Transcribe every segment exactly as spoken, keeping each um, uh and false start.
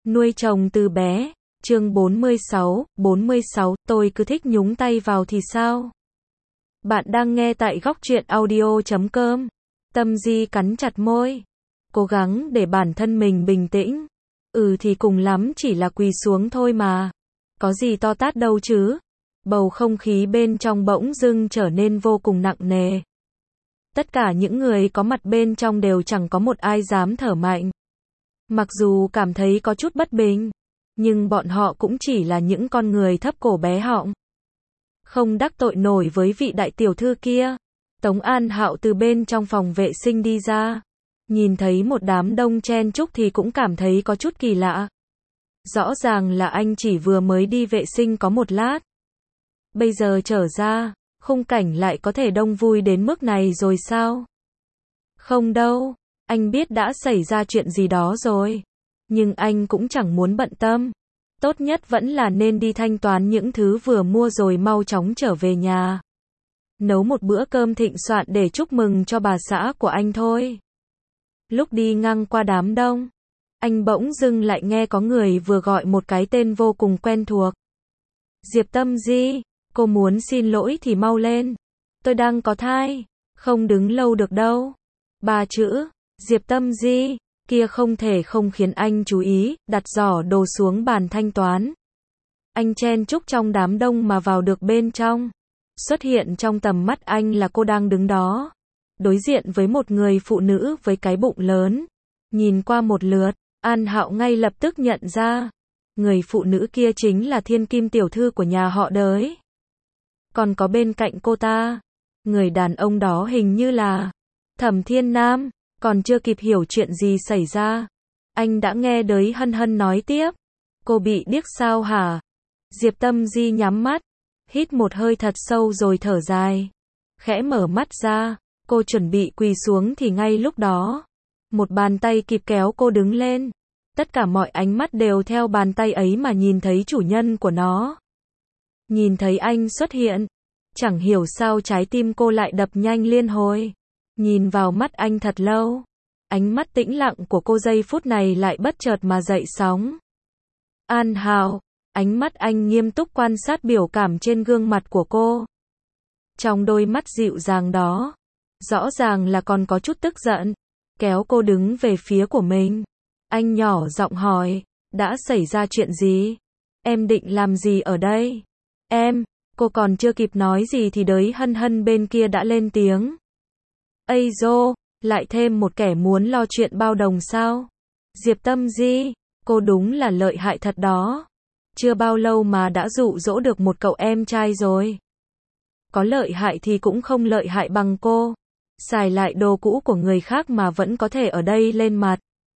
Nuôi chồng từ bé. Chương bốn mươi sáu, bốn mươi sáu, tôi cứ thích nhúng tay vào thì sao? Bạn đang nghe tại góc truyện audio chấm com. Tâm Di cắn chặt môi, cố gắng để bản thân mình bình tĩnh. Ừ thì cùng lắm chỉ là quỳ xuống thôi mà. Có gì to tát đâu chứ? Bầu không khí bên trong bỗng dưng trở nên vô cùng nặng nề. Tất cả những người có mặt bên trong đều chẳng có một ai dám thở mạnh. Mặc dù cảm thấy có chút bất bình, nhưng bọn họ cũng chỉ là những con người thấp cổ bé họng. Không đắc tội nổi với vị đại tiểu thư kia. Tống An Hạo từ bên trong phòng vệ sinh đi ra. Nhìn thấy một đám đông chen chúc thì cũng cảm thấy có chút kỳ lạ. Rõ ràng là anh chỉ vừa mới đi vệ sinh có một lát. Bây giờ trở ra, khung cảnh lại có thể đông vui đến mức này rồi sao? Không đâu, anh biết đã xảy ra chuyện gì đó rồi. Nhưng anh cũng chẳng muốn bận tâm. Tốt nhất vẫn là nên đi thanh toán những thứ vừa mua rồi mau chóng trở về nhà. Nấu một bữa cơm thịnh soạn để chúc mừng cho bà xã của anh thôi. Lúc đi ngang qua đám đông, anh bỗng dưng lại nghe có người vừa gọi một cái tên vô cùng quen thuộc. Diệp Tâm Di, cô muốn xin lỗi thì mau lên. Tôi đang có thai, không đứng lâu được đâu. Ba chữ, Diệp Tâm Di, kia không thể không khiến anh chú ý, đặt giỏ đồ xuống bàn thanh toán. Anh chen chúc trong đám đông mà vào được bên trong. Xuất hiện trong tầm mắt anh là cô đang đứng đó. Đối diện với một người phụ nữ với cái bụng lớn. Nhìn qua một lượt, An Hạo ngay lập tức nhận ra. Người phụ nữ kia chính là thiên kim tiểu thư của nhà họ Đới. Còn có bên cạnh cô ta, người đàn ông đó hình như là Thẩm Thiên Nam. Còn chưa kịp hiểu chuyện gì xảy ra, anh đã nghe Đới Hân Hân nói tiếp. Cô bị điếc sao hả? Diệp Tâm Di nhắm mắt, hít một hơi thật sâu rồi thở dài. Khẽ mở mắt ra, cô chuẩn bị quỳ xuống thì ngay lúc đó, một bàn tay kịp kéo cô đứng lên. Tất cả mọi ánh mắt đều theo bàn tay ấy mà nhìn thấy chủ nhân của nó. Nhìn thấy anh xuất hiện, chẳng hiểu sao trái tim cô lại đập nhanh liên hồi. Nhìn vào mắt anh thật lâu, ánh mắt tĩnh lặng của cô giây phút này lại bất chợt mà dậy sóng. An Hạo, ánh mắt anh nghiêm túc quan sát biểu cảm trên gương mặt của cô. Trong đôi mắt dịu dàng đó, rõ ràng là còn có chút tức giận, kéo cô đứng về phía của mình. Anh nhỏ giọng hỏi, đã xảy ra chuyện gì? Em định làm gì ở đây? Em, cô còn chưa kịp nói gì thì Đới Hân Hân bên kia đã lên tiếng. Ây dô, lại thêm một kẻ muốn lo chuyện bao đồng sao? Diệp Tâm Di, cô đúng là lợi hại thật đó. Chưa bao lâu mà đã dụ dỗ được một cậu em trai rồi. Có lợi hại thì cũng không lợi hại bằng cô. Xài lại đồ cũ của người khác mà vẫn có thể ở đây lên mặt.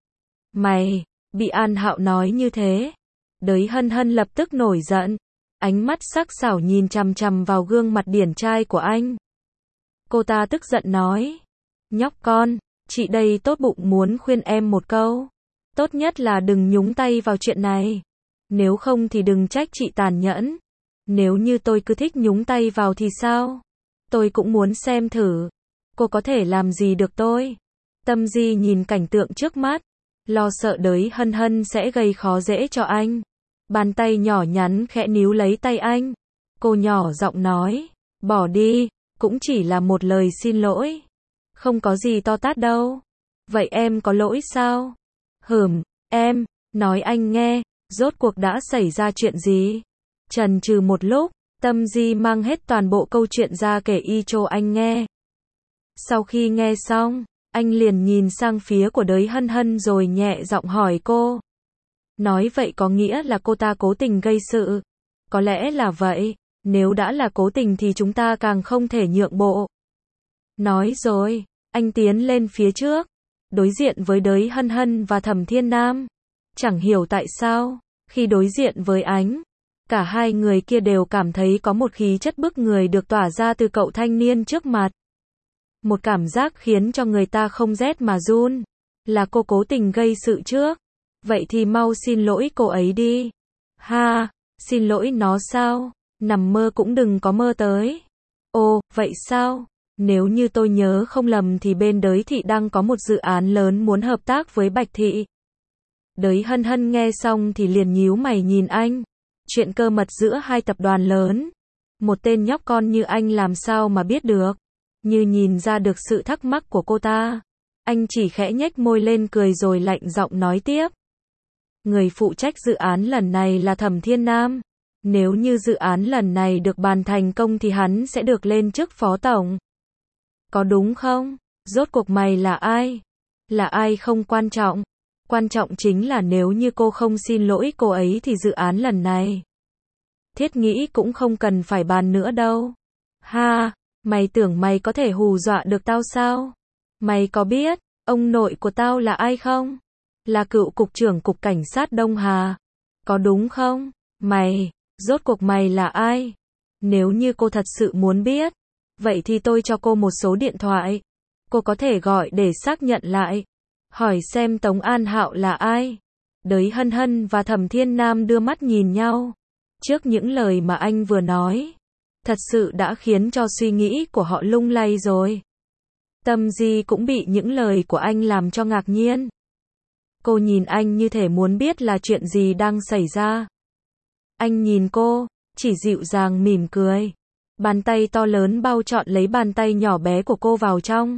Mày, bị An Hạo nói như thế. Đới Hân Hân lập tức nổi giận. Ánh mắt sắc sảo nhìn chằm chằm vào gương mặt điển trai của anh. Cô ta tức giận nói. Nhóc con, chị đây tốt bụng muốn khuyên em một câu. Tốt nhất là đừng nhúng tay vào chuyện này. Nếu không thì đừng trách chị tàn nhẫn. Nếu như tôi cứ thích nhúng tay vào thì sao? Tôi cũng muốn xem thử. Cô có thể làm gì được tôi? Tâm Di nhìn cảnh tượng trước mắt. Lo sợ Đới Hân Hân sẽ gây khó dễ cho anh. Bàn tay nhỏ nhắn khẽ níu lấy tay anh. Cô nhỏ giọng nói. Bỏ đi, cũng chỉ là một lời xin lỗi. Không có gì to tát đâu. Vậy em có lỗi sao? Hừm, em, nói anh nghe, rốt cuộc đã xảy ra chuyện gì? Chần chừ một lúc, Tâm Di mang hết toàn bộ câu chuyện ra kể y cho anh nghe. Sau khi nghe xong, anh liền nhìn sang phía của Đới Hân Hân rồi nhẹ giọng hỏi cô. Nói vậy có nghĩa là cô ta cố tình gây sự. Có lẽ là vậy, nếu đã là cố tình thì chúng ta càng không thể nhượng bộ. Nói rồi, anh tiến lên phía trước, đối diện với Đới Hân Hân và Thẩm Thiên Nam. Chẳng hiểu tại sao, khi đối diện với ánh, cả hai người kia đều cảm thấy có một khí chất bức người được tỏa ra từ cậu thanh niên trước mặt. Một cảm giác khiến cho người ta không rét mà run. Là cô cố tình gây sự trước. Vậy thì mau xin lỗi cô ấy đi. Ha, xin lỗi nó sao? Nằm mơ cũng đừng có mơ tới. Ồ, vậy sao? Nếu như tôi nhớ không lầm thì bên Đới Thị đang có một dự án lớn muốn hợp tác với Bạch Thị. Đới Hân Hân nghe xong thì liền nhíu mày nhìn anh. Chuyện cơ mật giữa hai tập đoàn lớn. Một tên nhóc con như anh làm sao mà biết được. Như nhìn ra được sự thắc mắc của cô ta. Anh chỉ khẽ nhếch môi lên cười rồi lạnh giọng nói tiếp. Người phụ trách dự án lần này là Thẩm Thiên Nam. Nếu như dự án lần này được bàn thành công thì hắn sẽ được lên chức phó tổng. Có đúng không? Rốt cuộc mày là ai? Là ai không quan trọng. Quan trọng chính là nếu như cô không xin lỗi cô ấy thì dự án lần này. Thiết nghĩ cũng không cần phải bàn nữa đâu. Ha, mày tưởng mày có thể hù dọa được tao sao? Mày có biết, ông nội của tao là ai không? Là cựu cục trưởng cục cảnh sát Đông Hà. Có đúng không? Mày, rốt cuộc mày là ai? Nếu như cô thật sự muốn biết, vậy thì tôi cho cô một số điện thoại. Cô có thể gọi để xác nhận lại. Hỏi xem Tống An Hạo là ai? Đới Hân Hân và Thẩm Thiên Nam đưa mắt nhìn nhau. Trước những lời mà anh vừa nói, thật sự đã khiến cho suy nghĩ của họ lung lay rồi. Tâm Di cũng bị những lời của anh làm cho ngạc nhiên. Cô nhìn anh như thể muốn biết là chuyện gì đang xảy ra. Anh nhìn cô, chỉ dịu dàng mỉm cười. Bàn tay to lớn bao trọn lấy bàn tay nhỏ bé của cô vào trong.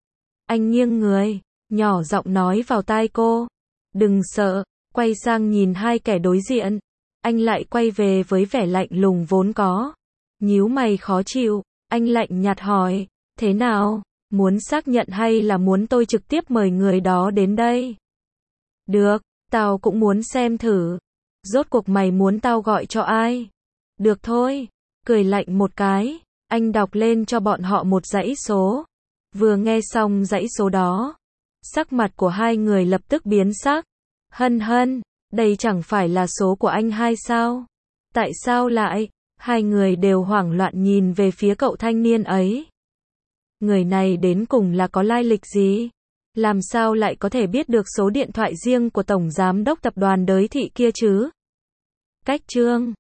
Anh nghiêng người, nhỏ giọng nói vào tai cô. Đừng sợ, quay sang nhìn hai kẻ đối diện. Anh lại quay về với vẻ lạnh lùng vốn có. Nhíu mày khó chịu, anh lạnh nhạt hỏi, thế nào, muốn xác nhận hay là muốn tôi trực tiếp mời người đó đến đây? Được, tao cũng muốn xem thử. Rốt cuộc mày muốn tao gọi cho ai? Được thôi, cười lạnh một cái, anh đọc lên cho bọn họ một dãy số. Vừa nghe xong dãy số đó, sắc mặt của hai người lập tức biến sắc. Hân Hân, đây chẳng phải là số của anh hai sao? Tại sao lại? Hai người đều hoảng loạn nhìn về phía cậu thanh niên ấy. Người này đến cùng là có lai lịch gì? Làm sao lại có thể biết được số điện thoại riêng của Tổng Giám đốc Tập đoàn Đới Thị kia chứ? Cách chương